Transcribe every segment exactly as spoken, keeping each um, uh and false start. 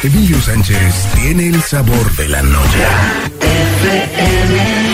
Emilio Sánchez tiene el sabor de la noche. F M.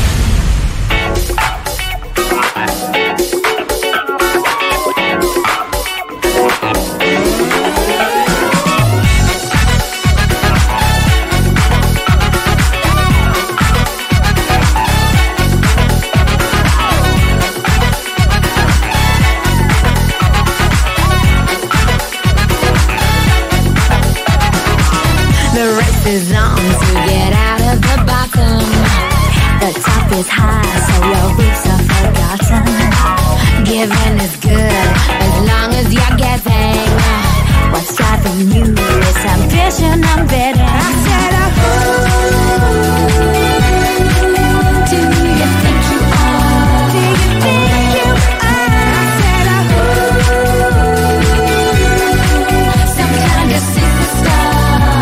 Is on to get out of the bottom. The top is high, so your roots are forgotten. Giving is good as long as you're giving. What's driving you is ambition, I'm bidding. I said, oh, do you think you are? Do you think you are? I said, oh, some kind of superstar.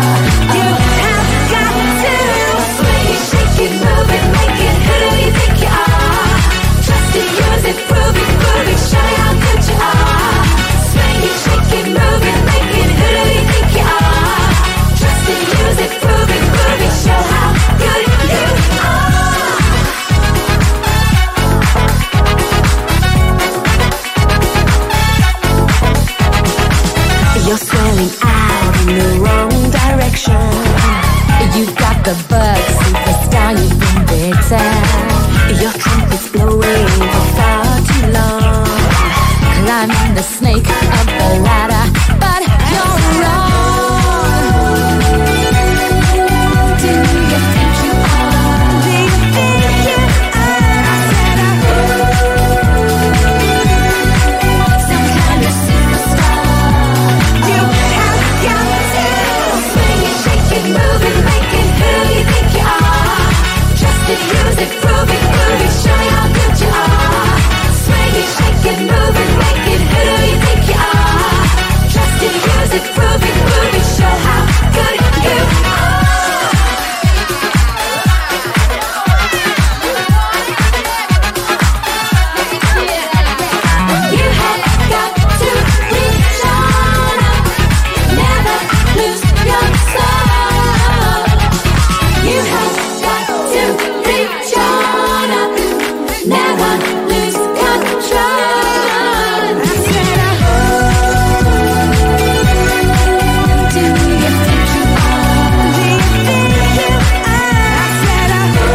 Move it, make it, who do you think you are? Trust it, use it, prove it, prove it, show you how good you are. Swing it, shake it, move it, make it, who do you think you are? Trust it, use it, prove it, prove it, show how good you are. You're swelling out in the wrong direction. You've got the bug, superstar, you've been bitten. Your trumpet's blowing for far too long. Climbing the snake up the ladder, but you're wrong. Do you think you are? Do you think you are? I said, oh, some kind of superstar. You have got to swing it, shake it, move it, make it. Who do you think you are? Trust it, use it, prove it, prove it, show you how good you are. Swing it, shake it, move it, make it. Who do you think you are? Trust it, use it, prove it, prove it, show how good you are. You have got to reach on up, never lose your soul. You have got to reach on up, never lose control. I said, oh, do you think you are? Do you think you are? I said,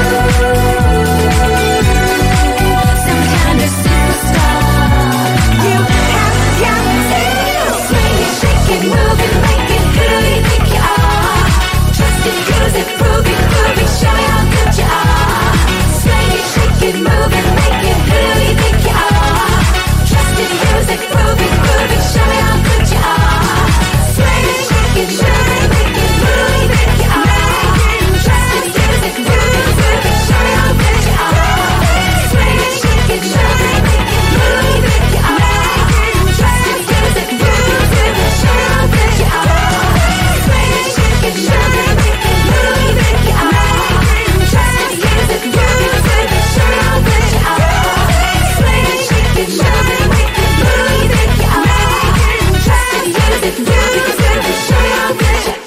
oh, some kind of superstar. You have got to swing it, shake it, move it, make it. Who do you think you are? Trust it, use it, prove it, prove it, show you how good you are. Swing it, shake it, move it, make it. Who do you think you are? Trust it, use it, prove it, prove it, show you how good you are. Swing it, shake it, move it, make it. Who do you think you are? Trust it, use it, prove it, prove it, show you how good you are. Swing it, shake it, move it, make it. Who do you think you are? Trust it, use it, prove it, prove it, show you how good you are. Swing it, shake it, move it, make it. Who do you think you are? Trust it, use it, prove it, prove it, show you how good you are. Swing it, shake it, move it, make it. Who do you think you are? Trust it, use it, prove it, prove it, show you how good you are.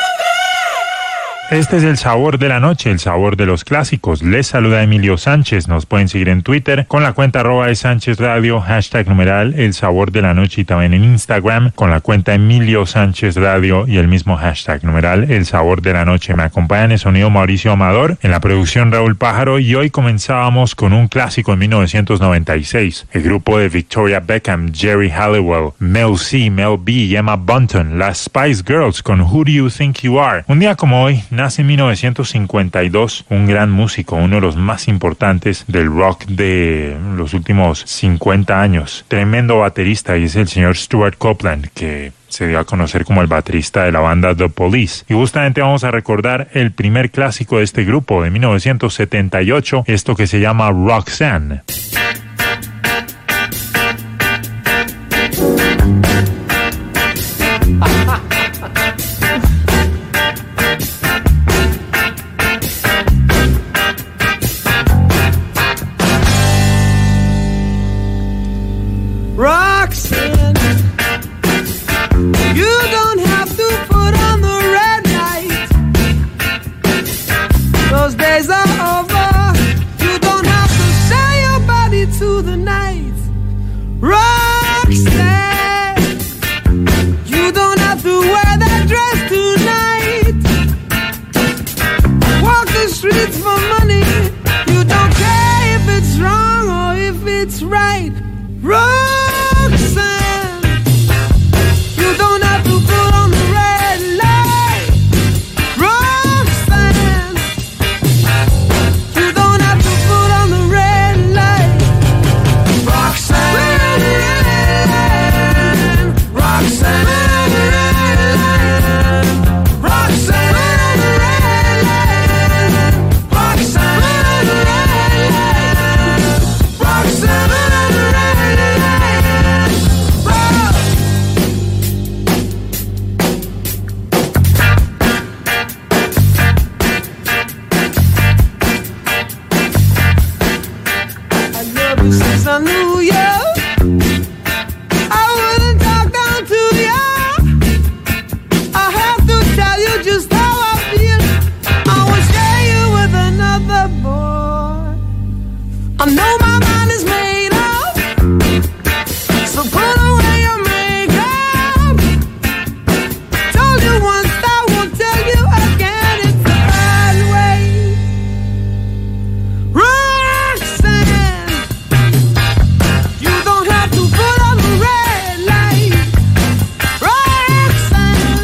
Este es el sabor de la noche, el sabor de los clásicos. Les saluda Emilio Sánchez. Nos pueden seguir en Twitter con la cuenta arroba de Sánchez Radio, hashtag numeral el sabor de la noche, y también en Instagram con la cuenta Emilio Sánchez Radio y el mismo hashtag numeral el sabor de la noche. Me acompaña en el sonido Mauricio Amador, en la producción Raúl Pájaro, y hoy comenzábamos con un clásico en mil novecientos noventa y seis. El grupo de Victoria Beckham, Jerry Halliwell, Mel C, Mel B y Emma Bunton, las Spice Girls con Who Do You Think You Are. Un día como hoy nace en mil novecientos cincuenta y dos un gran músico, uno de los más importantes del rock de los últimos cincuenta años. Tremendo baterista, y es el señor Stuart Copeland, que se dio a conocer como el baterista de la banda The Police. Y justamente vamos a recordar el primer clásico de este grupo de mil novecientos setenta y ocho, esto que se llama Roxanne. Roxanne, you don't have to put on the red have to wear that dress tonight. Walk the streets for money. You don't care if it's wrong or if it's right. Roxanne, you don't have to put on the red light. Roxanne, you don't have to put on the red light. Roxanne, Roxanne, Roxanne, Roxanne, Roxanne. Since I knew you, I wouldn't talk down to you. I have to tell you just how I feel. I will share you with another boy. I know my mind is made up, so put away your makeup. Told you once, I won't tell you again. It's the bad way. Roxanne, you don't have to put on the red light. Roxanne,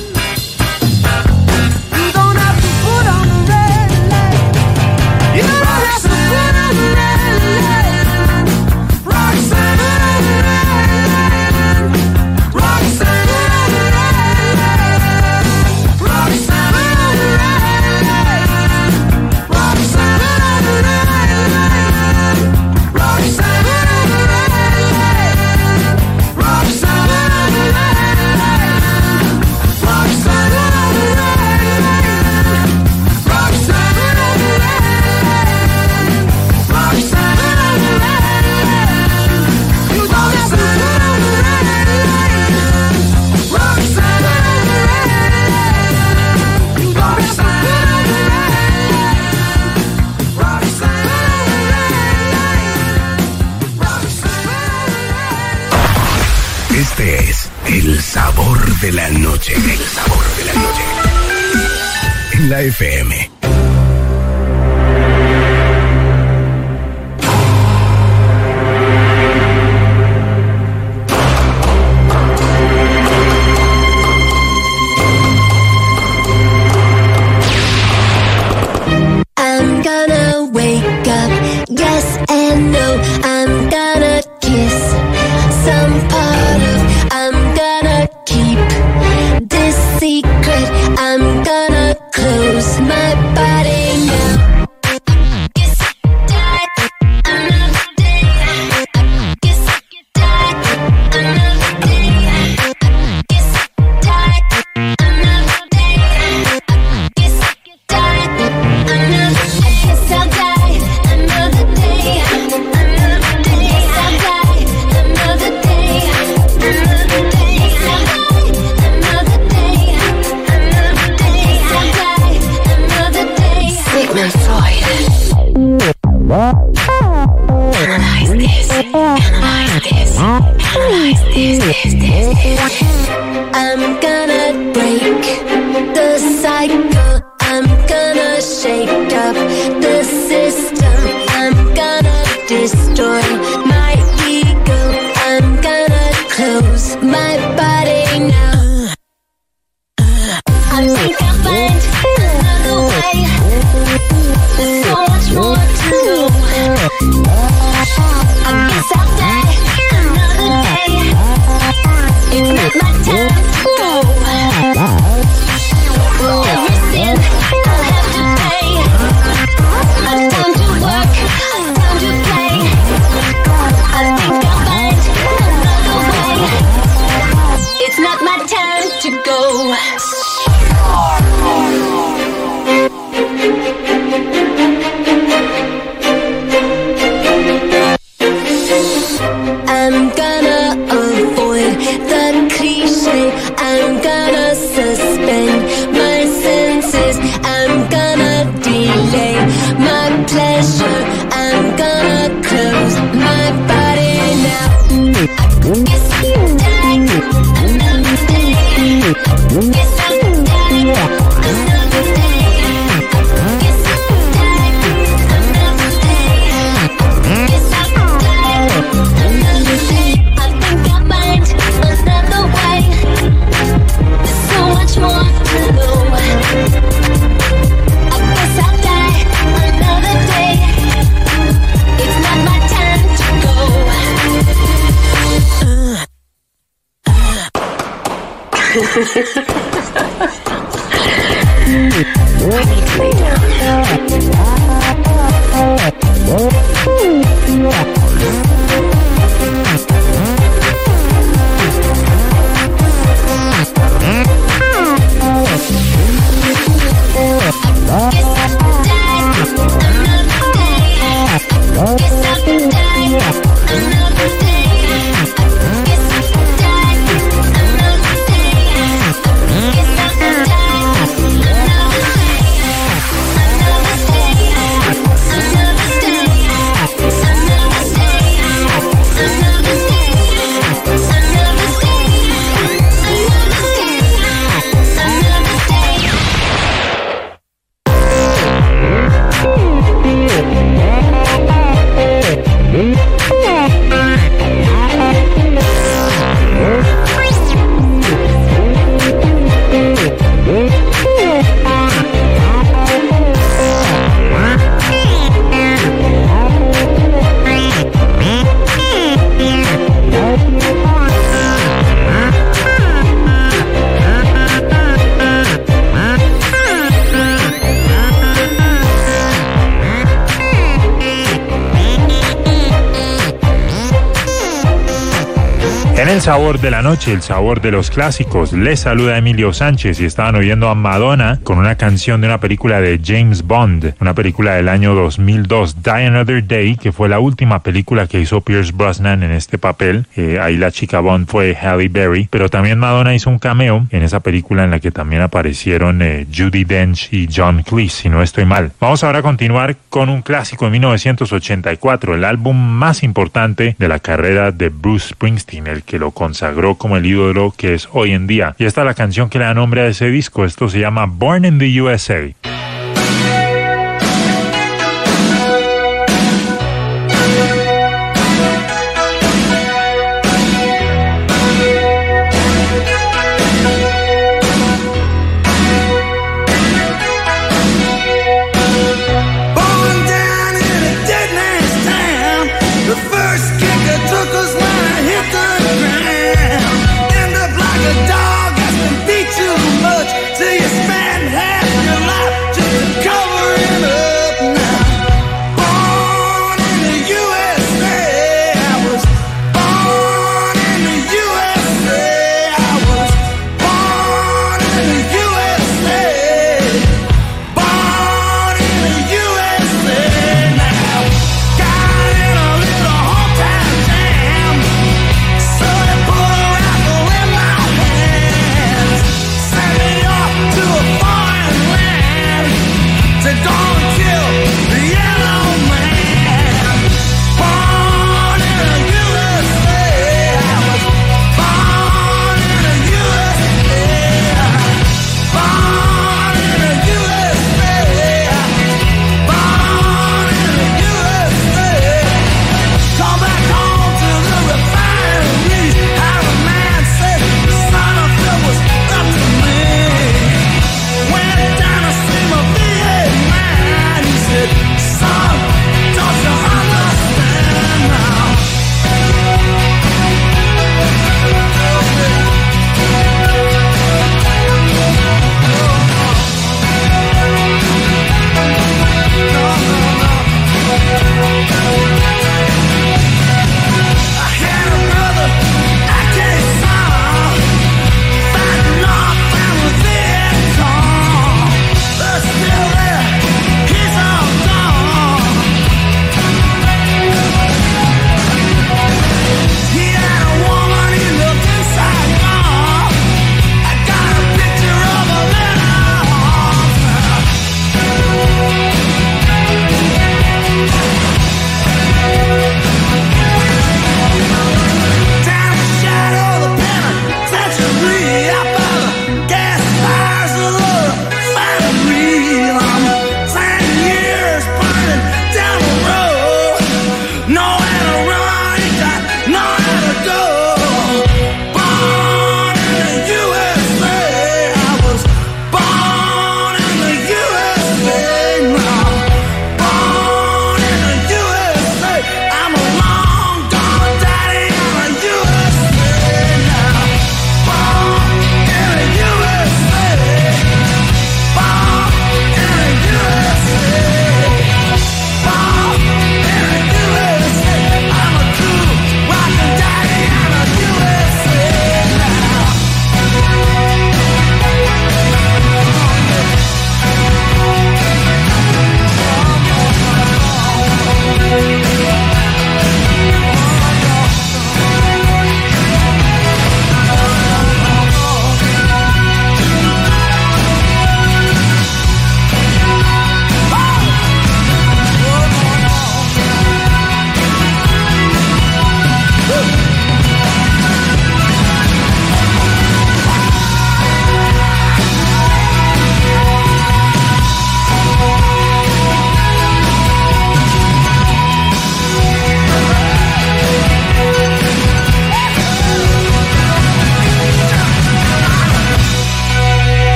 you don't have to put on the red light. You don't have to put on the red light. Roxanne, Roxanne, Roxanne, Este es el sabor de la noche. El sabor de la noche. En la F M. I'm gonna wake up, yes and no. I'm gonna kiss some part of. I'm gonna keep this secret. I'm gonna close my body now. Guess die another day. Guess die another day. Guess die another day. Guess die another. I guess I'll die another day. Another day. I'll die another day. Another day. I'll die another day. Another day. I'll die another day. Sigmund Freud. Analyze this. Analyze this. Analyze this. This. This. This. I'm gonna break the cycle. I'm gonna shake up the system. I'm gonna destroy my ego. I'm gonna close my body now. I think I'll find another way. There's so much more to go. I guess I'll die another day. It's not my time to go. For every sin I'll have to pay. I've time to work, I've time to play. I think I'll find another way. It's not my time to go. I'm gonna avoid the cliche. I'm gonna suspend my senses. I'm gonna delay my pleasure. I'm gonna close my body now. I guess you die another day. En el sabor de la noche, el sabor de los clásicos, les saluda Emilio Sánchez y estaban oyendo a Madonna con una canción de una película de James Bond, una película del año dos mil dos, Die Another Day, que fue la última película que hizo Pierce Brosnan en este papel. Eh, ahí la chica Bond fue Halle Berry, pero también Madonna hizo un cameo en esa película en la que también aparecieron eh, Judi Dench y John Cleese, si no estoy mal. Vamos ahora a continuar con un clásico de mil novecientos ochenta y cuatro, el álbum más importante de la carrera de Bruce Springsteen, el que lo consagró como el ídolo que es hoy en día. Y esta es la canción que le da nombre a ese disco. Esto se llama Born in the U S A. Dog has been beat too much till you spend half your life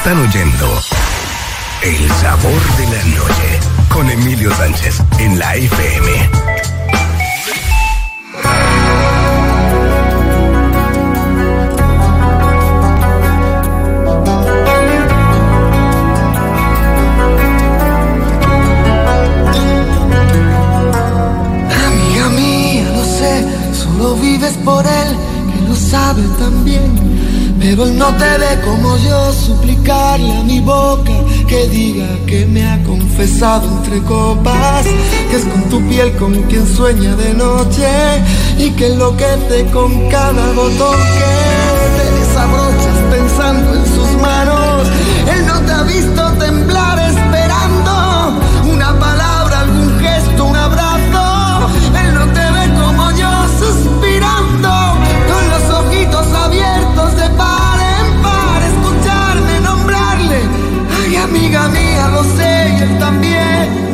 Están oyendo El Sabor de la Noche con Emilio Sánchez en la F M. Amiga mía, lo sé, solo vives por él, que lo sabe también. Pero él no te ve como yo, suplicarle a mi boca que diga que me ha confesado entre copas, que es con tu piel con quien sueña de noche y que enloquece con cada botón que te desabrochas pensando en sus manos. Él no te ha visto temblar esperando una palabra, algún gesto, un abrazo. Él no te ve como yo suspirando con los ojitos abiertos de par en par, escucharme nombrarle. Ay, amiga mía, lo sé y él también.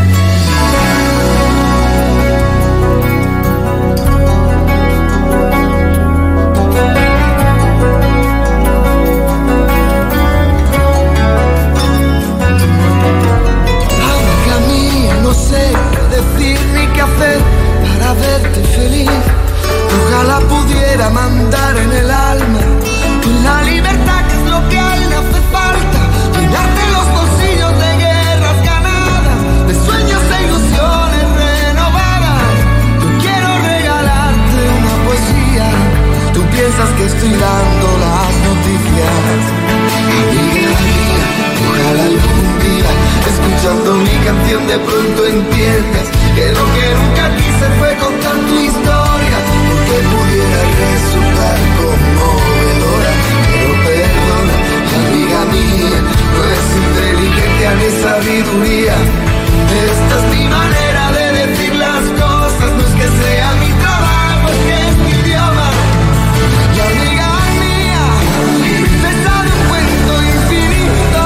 Amiga mía, no sé qué decir ni qué hacer para verte feliz. Ojalá pudiera mandar en el alma la libertad, que es lo que a él le hace falta. Llenarte los bolsillos de guerras ganadas, de sueños e ilusiones renovadas. Yo quiero regalarte una poesía. Tú piensas que estoy dando las noticias. Amiga mía, ojalá algún día, escuchando mi canción, de pronto entiendas que lo que nunca quise fue contar tu historia, porque pudiera resultar conmovedora. Pero perdona, amiga mía, no es inteligencia ni sabiduría. Esta es mi manera de decir las cosas, no es que sea mi trabajo, es que es mi idioma. Y amiga mía, princesa de un cuento infinito.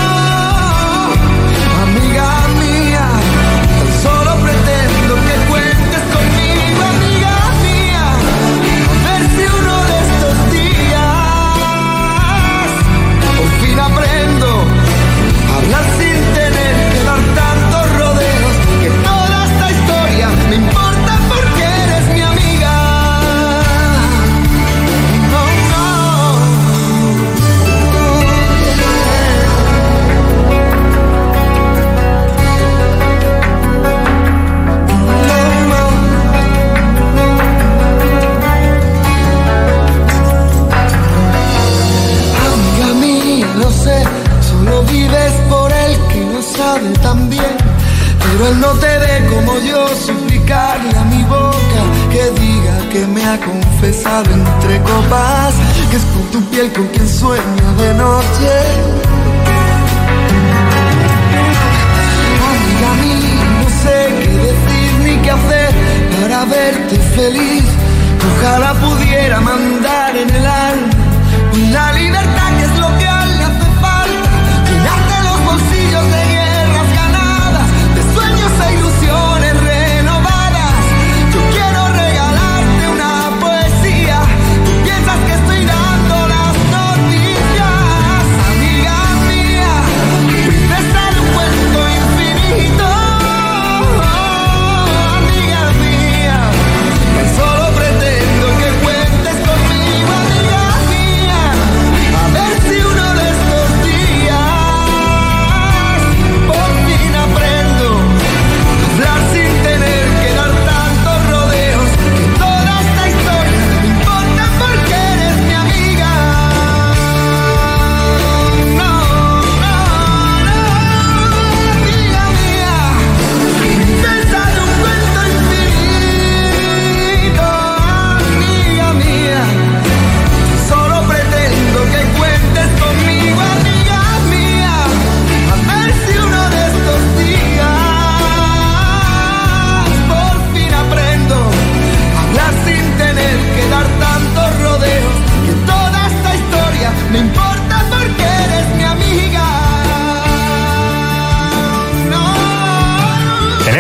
Amiga mía, tan solo pretendo que cuentes conmigo, amiga mía. A ver si uno de estos días por fin aprendo a hablar sin tener que dar tantos rodeos, que toda esta historia me importa porque eres mi amiga. No, no. Amiga mía, lo sé, solo vives por él, que lo sabe también. Pero él no te ve como yo, suplicarle a mi boca que diga que me ha confesado entre copas, que es con tu piel con quien sueña de noche. Amiga mía, no sé qué decir ni qué hacer para verte feliz. Ojalá pudiera mandar en el alma la libertad, que es lo que a él le hace falta. Llenarte los bolsillos de guerras ganadas, de sueños e ilusiones renovadas. Yo quiero regalarte una poesía. Tú piensas que estoy dando las noticias. Amiga mía, princesa de un cuento infinito. Amiga mía, tan solo pretendo que cuentes conmigo, amiga mía. A ver si uno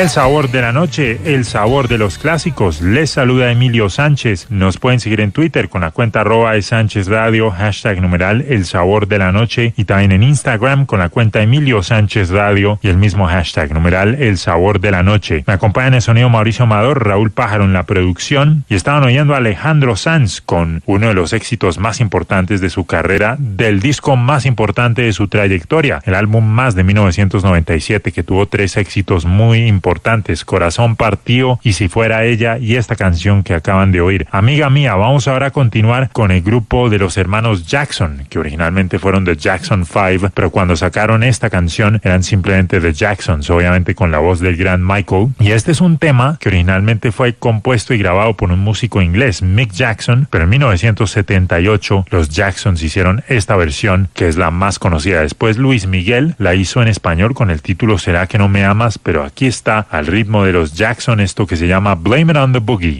el sabor de la noche, el sabor de los clásicos. Les saluda Emilio Sánchez. Nos pueden seguir en Twitter con la cuenta arroba de Sánchez Radio, hashtag numeral el sabor de la noche, y también en Instagram con la cuenta Emilio Sánchez Radio y el mismo hashtag numeral el sabor de la noche. Me acompaña en el sonido Mauricio Amador, Raúl Pájaro en la producción, y estaban oyendo a Alejandro Sanz con uno de los éxitos más importantes de su carrera, del disco más importante de su trayectoria, el álbum Más de mil novecientos noventa y siete, que tuvo tres éxitos muy importantes: Corazón Partido y Si Fuera Ella, y esta canción que acaban de oír. Amiga mía, vamos ahora a continuar con el grupo de los hermanos Jackson, que originalmente fueron The Jackson Five, pero cuando sacaron esta canción eran simplemente The Jacksons, obviamente con la voz del gran Michael. Y este es un tema que originalmente fue compuesto y grabado por un músico inglés, Mick Jackson, pero en mil novecientos setenta y ocho los Jacksons hicieron esta versión, que es la más conocida. Después Luis Miguel la hizo en español con el título ¿Será que no me amas?, pero aquí está al ritmo de los Jackson esto que se llama Blame It on the Boogie.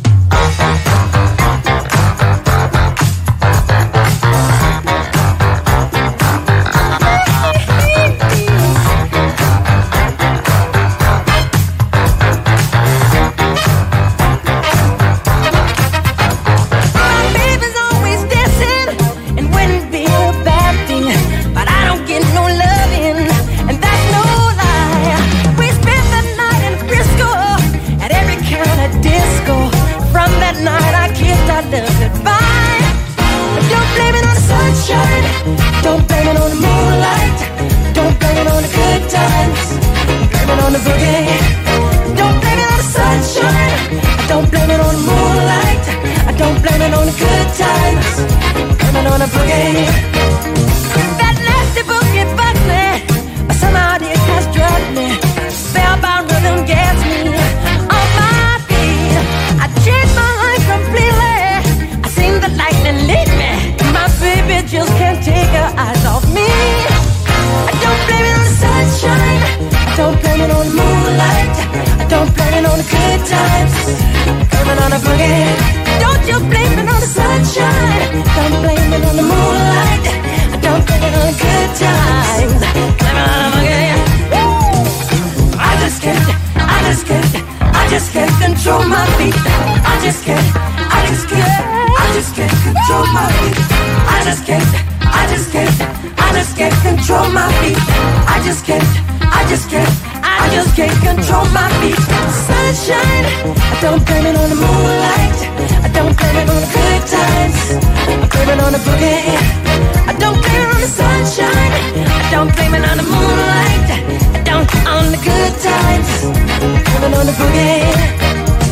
Don't blame it on the moonlight. Don't blame it on the good times. Blame it on the boogie. Don't blame it on the sunshine. Don't blame it on the moonlight. Don't blame it on the good times. Blame it on the boogie. That nasty boogie bugs me. Somehow it has drugged me. Spellbound rhythm gets me on my feet. I changed my life completely. I seen the lightning lead me. My baby just can't take her eyes off me. I don't blame it on the sunshine. I don't blame it on the moonlight. I don't blame it on the good times. Blame it on the boogie. Don't you blame it on the sunshine. Don't blame it on the moonlight. I don't blame it on the good times. Blame it on the boogie. Woo! I just can't, I just can't, I just can't control my feet. I just can't, I just can't, I just can't control my feet. I just can't, I just can't, I just can't control my feet. I just can't, I just can't, I just can't control my feet. Sunshine, I don't blame it on the moonlight. I don't blame it on the good times. I blame it on the boogie. I don't blame it on the sunshine. I don't blame it on the moonlight. I don't on the good times. I blame it on the boogie.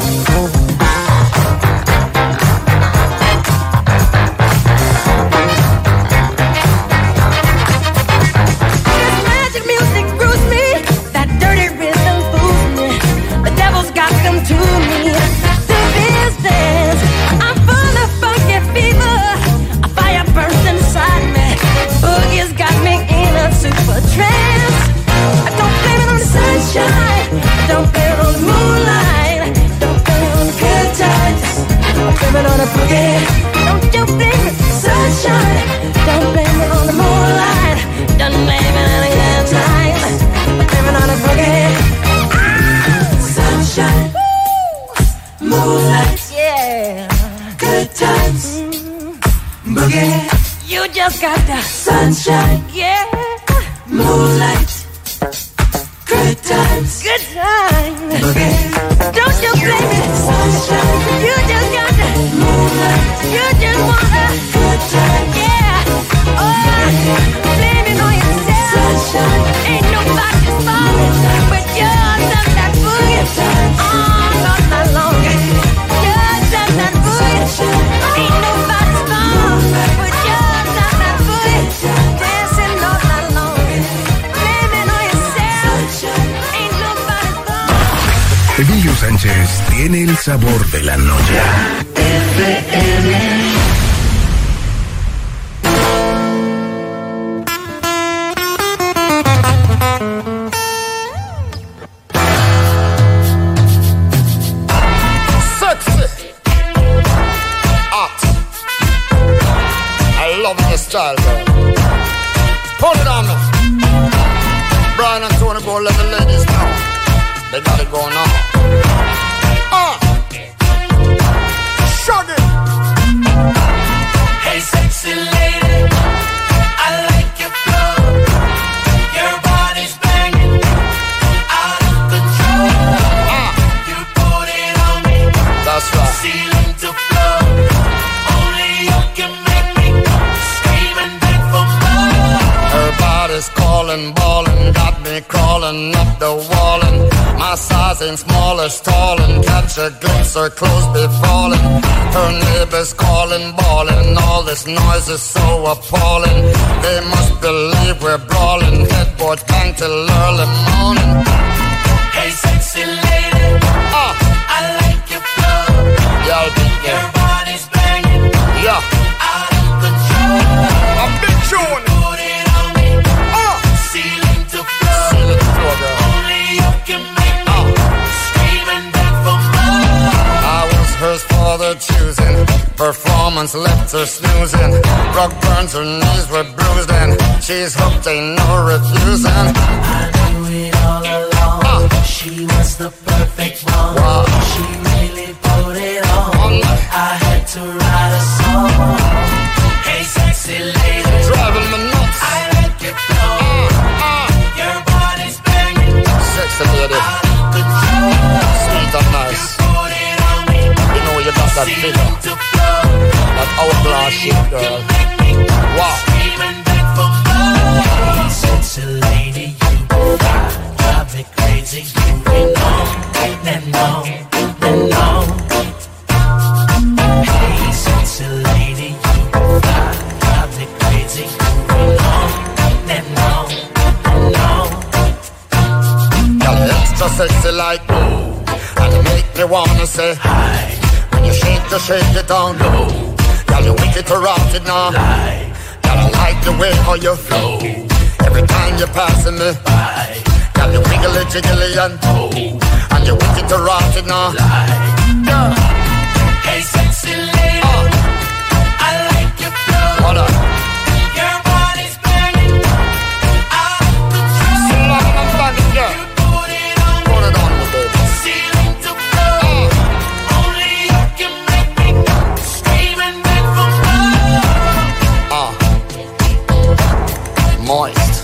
Don't you blame it, sunshine. Don't blame it on the moonlight. Don't blame it on a good time. Blame it on a boogie. Ah! Sunshine, woo! Moonlight, yeah. Good times, mm. Boogie. You just got the sunshine, yeah. Moonlight, good times, good times, boogie. Don't you blame it, sunshine. You just got the moonlight. You just want a good time, yeah. Oh, blame it on yourself. Sunshine. Ain't nobody's fault, but you're just that boogie. Oh, not that long. You're just that boogie. Ain't nobody's fault, but you're just that boogie. Dancing all night long. Blame it on yourself. Ain't nobody's fault. Emilio Sánchez tiene el sabor de la noche. F M. Style, girl. Hold it on now. Brian and Tony, go let the ladies know. They got it going on. Uh. Shut it. Hey, sexy lady, I like your flow. Your body's banging, out of control. Uh. You put it on me, That's right. ceiling to floor. Only you can make me scream and beg for more. Her body's calling, ballin', got me crawling up the wall. And my size ain't small as tall, and catch a glimpse, her clothes be falling. Her neighbors calling, bawling, all this noise is so appalling. They must believe we're brawling, headboard bang till early morning. Hey, sexy lady, Ah, I like your flow. yeah, big Your yeah, body's banging, yeah, out of control. a big tune. Put it on me, Ah, ceiling to floor. see the floor, girl. Only you can make me scream and beg for more. I was hers for the choosing. Performance left her snoozing. Rock burns, her knees were bruised, and she's hooked, ain't no refusing. I knew it all along. Ah. She was the perfect one. Wow. She really put it on. On me. I had to write a song. Hey, sexy lady, Driving me nuts. I like your flow. Ah, Your body's banging, sexy lady, out of control. sweet and nice. Put it on me, You know you got that ceiling figure, to floor. that hourglass shit, girl. Make me Wow. scream and beg for more. Hey, sexy lady, you fly, drive me crazy. You belong and on and on. Hey, sexy lady, you fly, drive me crazy. You belong and on and on. Girl, you extra sexy like ooh, and you make me wanna say hi. When you shake, you shake it down low. Girl, you wicked to rock it now. Girl, I like the way how you flow. Every time you're passing me by. Girl, you wiggly jiggly and oh, and you wicked to rock it now. Girl, Hey, sexy lady, I like your flow. what up? Your body's banging, out of control. Sit down and bang it, girl. Put it on me, Put it on me, baby. ceiling to floor. Only you can make me scream and beg for more. Ah, moist.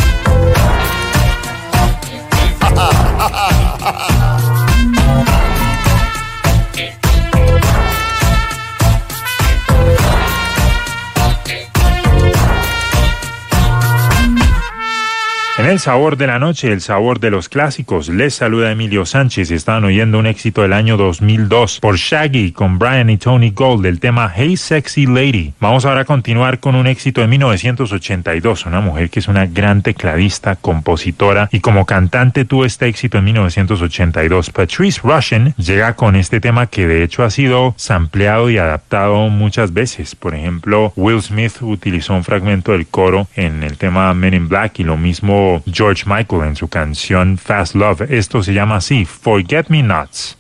En el sabor de la noche, el sabor de los clásicos, les saluda Emilio Sánchez y están oyendo un éxito del año dos mil dos por Shaggy con Brian y Tony Gold del tema Hey Sexy Lady. Vamos ahora a continuar con un éxito de mil novecientos ochenta y dos, una mujer que es una gran tecladista, compositora y como cantante tuvo este éxito en mil novecientos ochenta y dos. Patrice Rushen llega con este tema que de hecho ha sido sampleado y adaptado muchas veces. Por ejemplo, Will Smith utilizó un fragmento del coro en el tema Men in Black y lo mismo George Michael en su canción Fast Love. Esto se llama así, Forget Me Nots.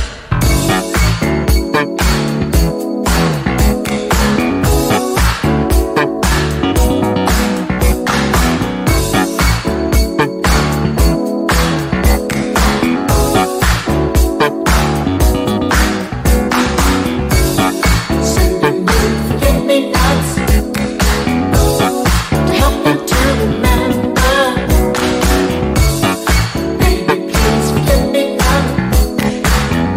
Forget me nots, help me to remember. Baby, please forget me not.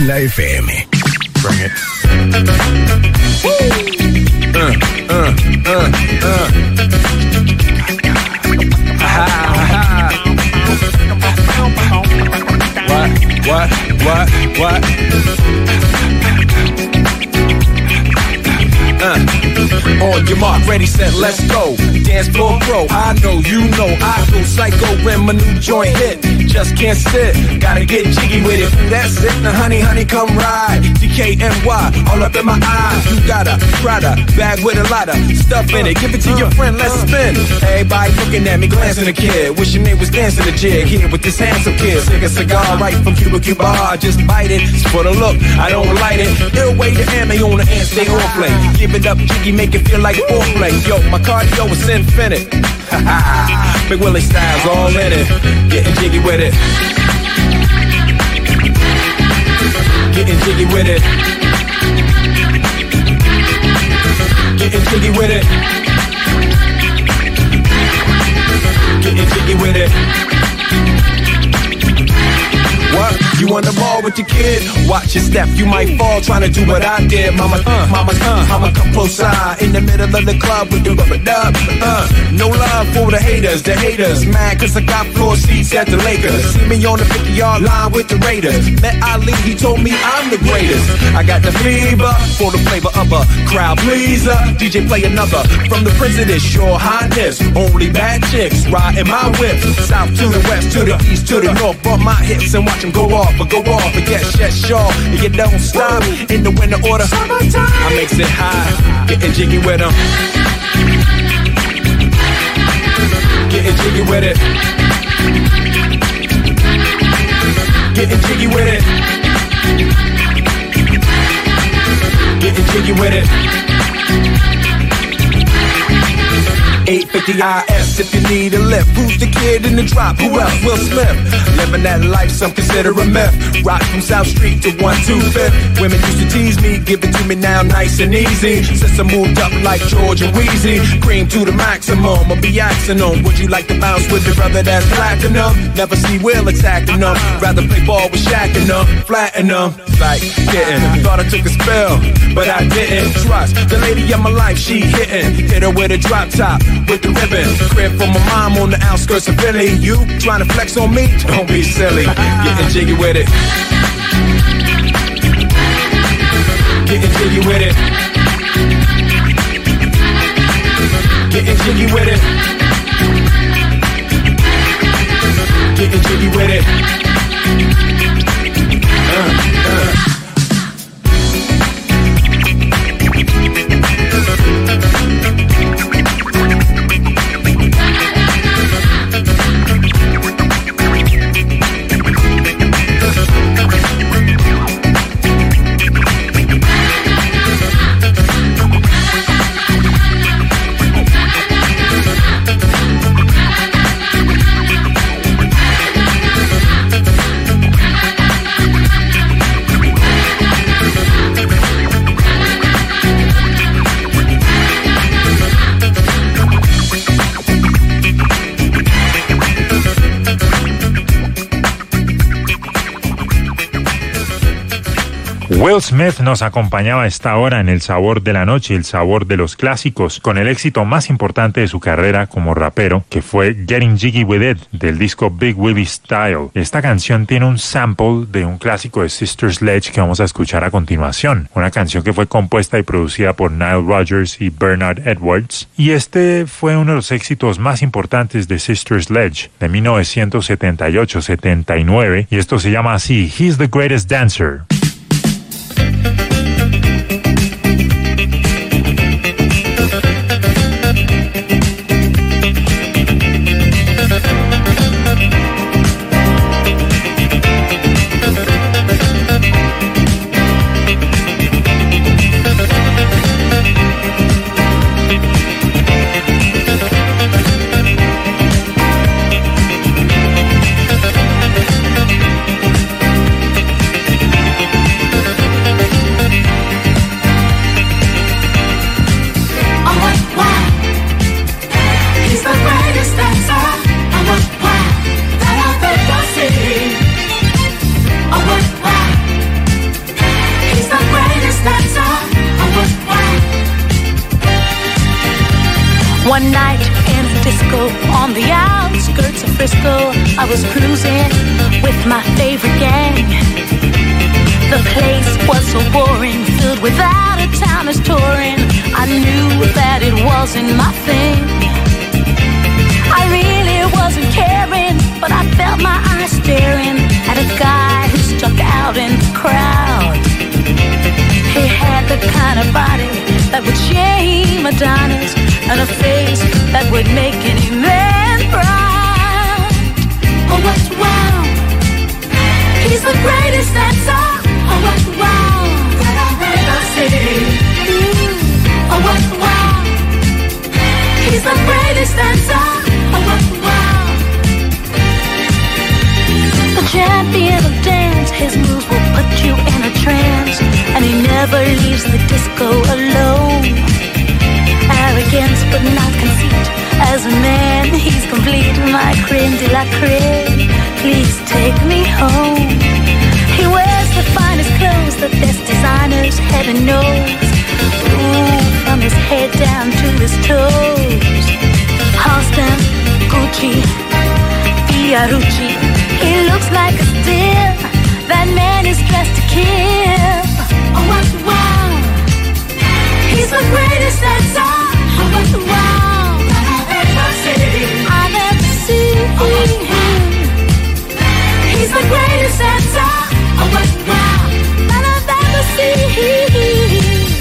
en la F M. Bring it. Uh, uh, uh, uh. Ha, ha. What, what, what, what? Uh. On your mark, ready, set, let's go. Dance floor pro, I know, you know, I go psycho when my new joint hit. Just can't sit, gotta get jiggy with it. That's it, now honey, honey, come ride. D K N Y, all up in my eyes. You got a Prada bag with a lot of stuff in it. Give it to your friend, let's spin. Everybody looking at me, glancing a kid. Wishing they was dancing a jig here with this handsome kid. Take a cigar right from Cuba Cuba, just bite it. It's for the look, I don't light it. Ill way to ammo on the hand, stay on play. Give it up, jiggy, make it feel like foreplay. Yo, my cardio is infinite. Big Willie style's all in it. Getting jiggy with it. Getting jiggy with it. Getting jiggy with it. Getting jiggy with it. What? You on the ball with your kid? Watch your step, you might fall trying to do what I did. Mama, uh, mama, uh, mama, come close side in the middle of the club with the rubber dub. Uh, no love for the haters, the haters. Mad cause I got floor seats at the Lakers. See me on the fifty yard line with the Raiders. Met Ali, he told me I'm the greatest. I got the fever for the flavor of a crowd pleaser. D J play another from the Prince of this, your highness. Only bad chicks riding my whip. South to the west, to the east, to the north. Bump my hips and watch them go off. But go off, but yes, yes, sure. And you don't stop in the winter order. I makes it high, getting jiggy with them. Getting jiggy with it. Getting jiggy with it. Getting jiggy with it. eight fifty I S if you need a lift. Who's the kid in the drop? Who else? Will Smith. Living that life, some consider a myth. Rock from South Street to one two fifth. Women used to tease me, give it to me now nice and easy. Since I moved up like George and Wheezy, cream to the maximum, I'll be axing them. Would you like to bounce with your brother that's platinum? Never see Will attacking them. Rather play ball with Shaq and them, flatten them. Like getting, thought I took a spell, but I didn't. Trust the lady of my life, she hitting. Hit her with a drop top, with the ribbon. Crib for my mom on the outskirts of Philly. You trying to flex on me? Don't be silly. Getting jiggy with it. Getting jiggy with it. Getting jiggy with it. Getting jiggy with it. Uh, uh. Will Smith nos acompañaba a esta hora en El Sabor de la Noche, el sabor de los clásicos, con el éxito más importante de su carrera como rapero, que fue Getting Jiggy With It, del disco Big Willie Style. Esta canción tiene un sample de un clásico de Sister Sledge que vamos a escuchar a continuación, una canción que fue compuesta y producida por Nile Rodgers y Bernard Edwards, y este fue uno de los éxitos más importantes de Sister Sledge, de mil novecientos setenta y ocho setenta y nueve, y esto se llama así, He's the Greatest Dancer. disco on the outskirts of Frisco. I was cruising with my favorite gang. The place was so boring, filled with out-of-towners touring. I knew that it wasn't my thing. I really wasn't caring, but I felt my eyes staring at a guy who stuck out in the crowd. He had the kind of body that would shame Adonis, and a face that would make any man proud. Oh, what wow! He's the greatest dancer. Oh, what wow! That I've ever seen. Mm. Oh, what wow! He's the greatest dancer. Oh, what wow! The champion of dance, his moves will put you in a trance, and he never leaves the disco alone. Arrogance but not conceit, as a man he's complete. My creme de la creme, please take me home. He wears the finest clothes, the best designers heaven knows. Ooh, from his head down to his toes. Halston, Gucci, Fiorucci, he looks like a steal. That man is dressed to kill. Oh, what wow! He's the greatest dancer. Oh, what wow! I've ever seen. I've ever seen him. He's the greatest dancer. Oh, what wow! That I've ever seen.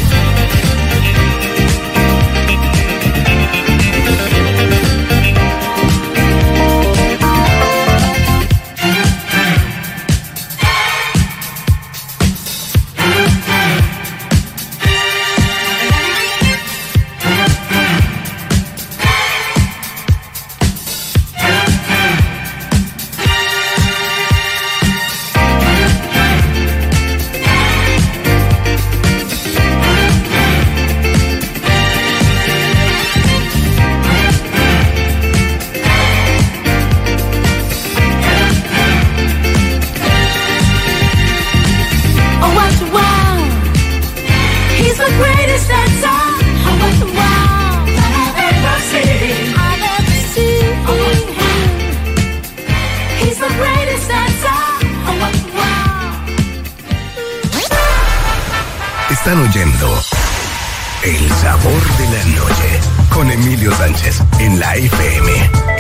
Están oyendo El Sabor de la Noche con Emilio Sánchez en la F M.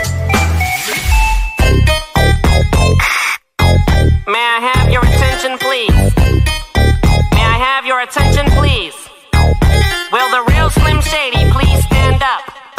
May I have your attention, please? May I have your attention, please? Will the real Slim Shady please stand up?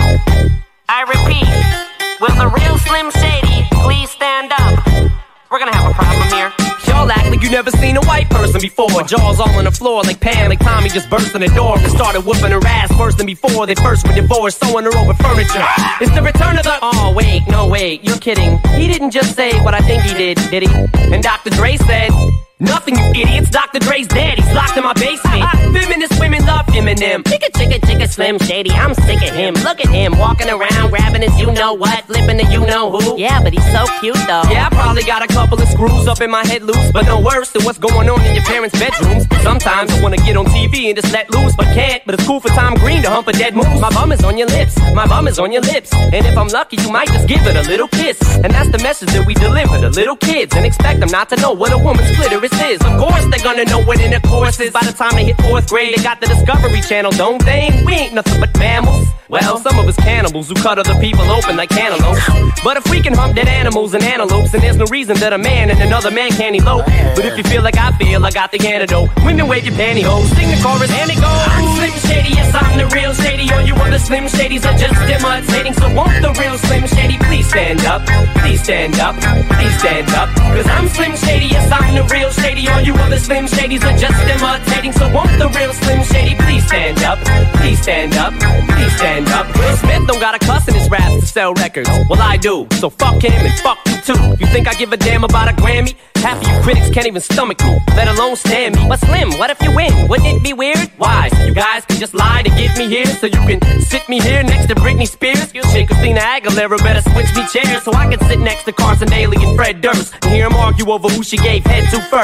I repeat, will the real Slim Shady please stand up? We're gonna have a problem here. Y'all act like you never seen a white person before. Jaws all on the floor like Pam, like Tommy just burst in the door and started whooping her ass worse than before they first were divorced, sewing her over furniture. It's the return of the... Oh, wait, no, wait, you're kidding. He didn't just say what I think he did, did he? And Doctor Dre said... Nothing, you idiots. Doctor Dre's dead. He's locked in my basement. Feminist women love Eminem. Chicka, chicka, chicka, Slim Shady. I'm sick of him. Look at him walking around, grabbing his you-know-what, flipping the you-know-who. Yeah, but he's so cute, though. Yeah, I probably got a couple of screws up in my head loose, but no worse than what's going on in your parents' bedrooms. Sometimes I wanna get on T V and just let loose, but can't. But it's cool for Tom Green to hump a dead moose. My bum is on your lips. My bum is on your lips. And if I'm lucky, you might just give it a little kiss. And that's the message that we deliver to little kids, and expect them not to know what a woman's clitoris is. Of course they're gonna know what intercourse is. By the time they hit fourth grade, they got the Discovery Channel, don't they? We ain't nothing but mammals. Well, some of us cannibals who cut other people open like cantaloupes. But if we can hump dead animals and antelopes, then there's no reason that a man and another man can't elope. But if you feel like I feel, I got the antidote. Women wave your pantyhose, sing the chorus, and it goes. I'm Slim Shady, yes, I'm the real Shady. All you other Slim Shadys are just imitating. So won't the real Slim Shady please stand up? Please stand up, please stand up. Cause I'm Slim Shady, yes, I'm the real Shady. All you other Slim Shadys are just imitating. So won't the real Slim Shady please stand up? Please stand up, please stand up. Will Smith don't got a cuss in his raps to sell records. Well, I do, so fuck him and fuck you too. You think I give a damn about a Grammy? Half of you critics can't even stomach me, let alone stand me. But Slim, what if you win? Wouldn't it be weird? Why? So you guys can just lie to get me here, so you can sit me here next to Britney Spears? Shit, Christina Aguilera better switch me chairs so I can sit next to Carson Daly and Fred Durst and hear them argue over who she gave head to first.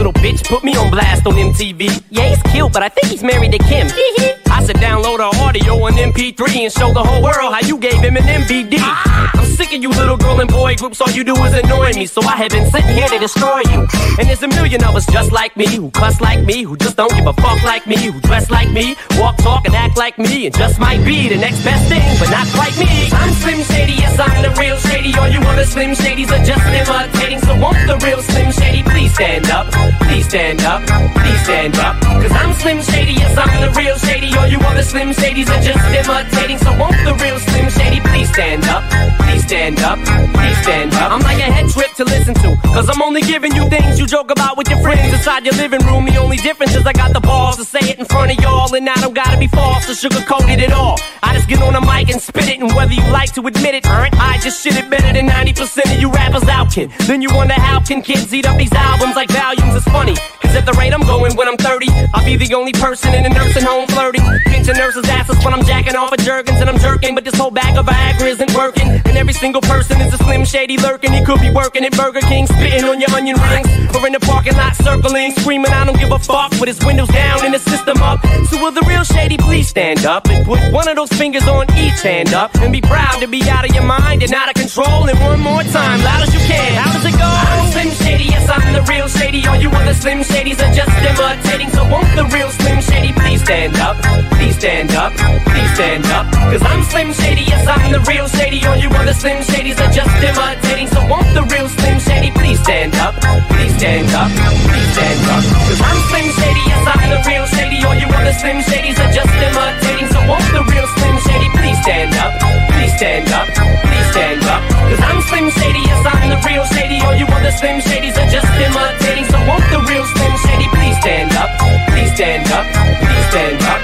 little bitch put me on blast on M T V. Yeah, he's cute, but I think he's married to Kim. I said download our audio on M P three and show the whole world how you gave him an M V D. I'm sick of you little girl and boy groups, all you do is annoy me. So I have been sitting here to destroy you. And there's a million of us just like me, who cuss like me, who just don't give a fuck like me, who dress like me, walk, talk, and act like me, and just might be the next best thing, but not quite me. I'm Slim Shady, yes, I'm the real Shady. All you other Slim Shadys are just imitating. So won't the real Slim Shady please stand up? Please stand up, please stand up. Cause I'm Slim Shady, yes, I'm the real Shady. All you other Slim Shadys are just imitating. So won't the real Slim Shady please stand up? Please stand up, please stand up. I'm like a head trip to listen to, cause I'm only giving you things you joke about with your friends inside your living room. The only difference is I got the balls to say it in front of y'all, and I don't gotta be false or sugarcoated at all. I just get on the mic and spit it, and whether you like to admit it, I just shit it better than ninety percent of you rappers out, kid. Then you wonder how can kids eat up these albums like volumes? It's funny, cause at the rate I'm going when I'm thirty, I'll be the only person in a nursing home flirting, pinching nurses' asses when I'm jacking off of Jergens and I'm jerking. But this whole bag of Viagra isn't working, and every single person is a Slim Shady lurking. He could be working at Burger King, spitting on your onion rings, or in the parking lot circling, screaming I don't give a fuck, with his windows down and the system up. So will the real Shady please stand up and put one of those fingers on each hand up, and be proud to be out of your mind and out of control. And one more time, loud as you can, how does it go? I'm Slim Shady, yes, I'm the real Shady. All you other Slim Shadys are just imitating. So won't the real Slim Shady please stand up? Please stand up, please stand up. Cause I'm Slim Shady, yes, I'm the real Shady. All you other Slim Shadys are just imitating. So won't the real Slim Shady please stand up? Please stand up, please stand up. Cause I'm Slim Shady, yes, I'm the real Shady. All you other Slim Shadys are just imitating. So won't the real Slim Shady please stand up? Please stand up, please stand up. Cause I'm Slim Shady, yes, I'm the real Shady. All you other Slim Shadys are just imitating. So won't the real Slim Shady please stand up? Please stand up, please stand up.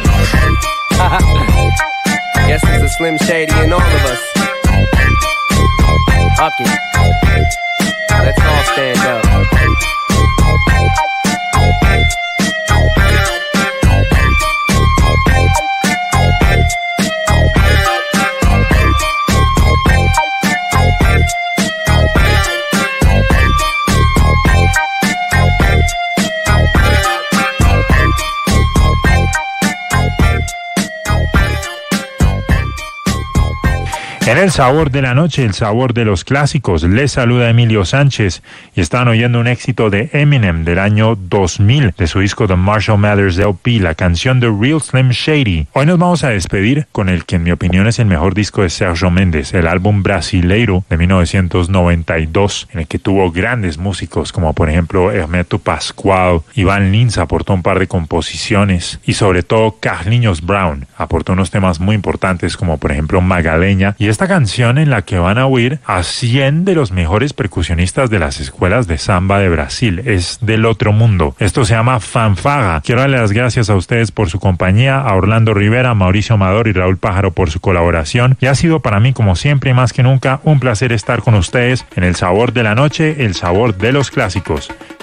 Guess it's a Slim Shady in all of us. Fuck it. Let's all stand up. En el sabor de la noche, el sabor de los clásicos, les saluda Emilio Sánchez y están oyendo un éxito de Eminem del año dos mil, de su disco The Marshall Mathers L P, la canción The Real Slim Shady. Hoy nos vamos a despedir con el que en mi opinión es el mejor disco de Sérgio Mendes, el álbum Brasileiro de mil novecientos noventa y dos, en el que tuvo grandes músicos como por ejemplo Hermeto Pascoal, Iván Lins aportó un par de composiciones y sobre todo Carlinhos Brown aportó unos temas muy importantes como por ejemplo Magaleña, y esta canción en la que van a oír a cien de los mejores percusionistas de las escuelas de samba de Brasil. Es del otro mundo. Esto se llama Fanfarra. Quiero darle las gracias a ustedes por su compañía, a Orlando Rivera, Mauricio Amador y Raúl Pájaro por su colaboración, y ha sido para mí como siempre y más que nunca un placer estar con ustedes en el sabor de la noche, el sabor de los clásicos.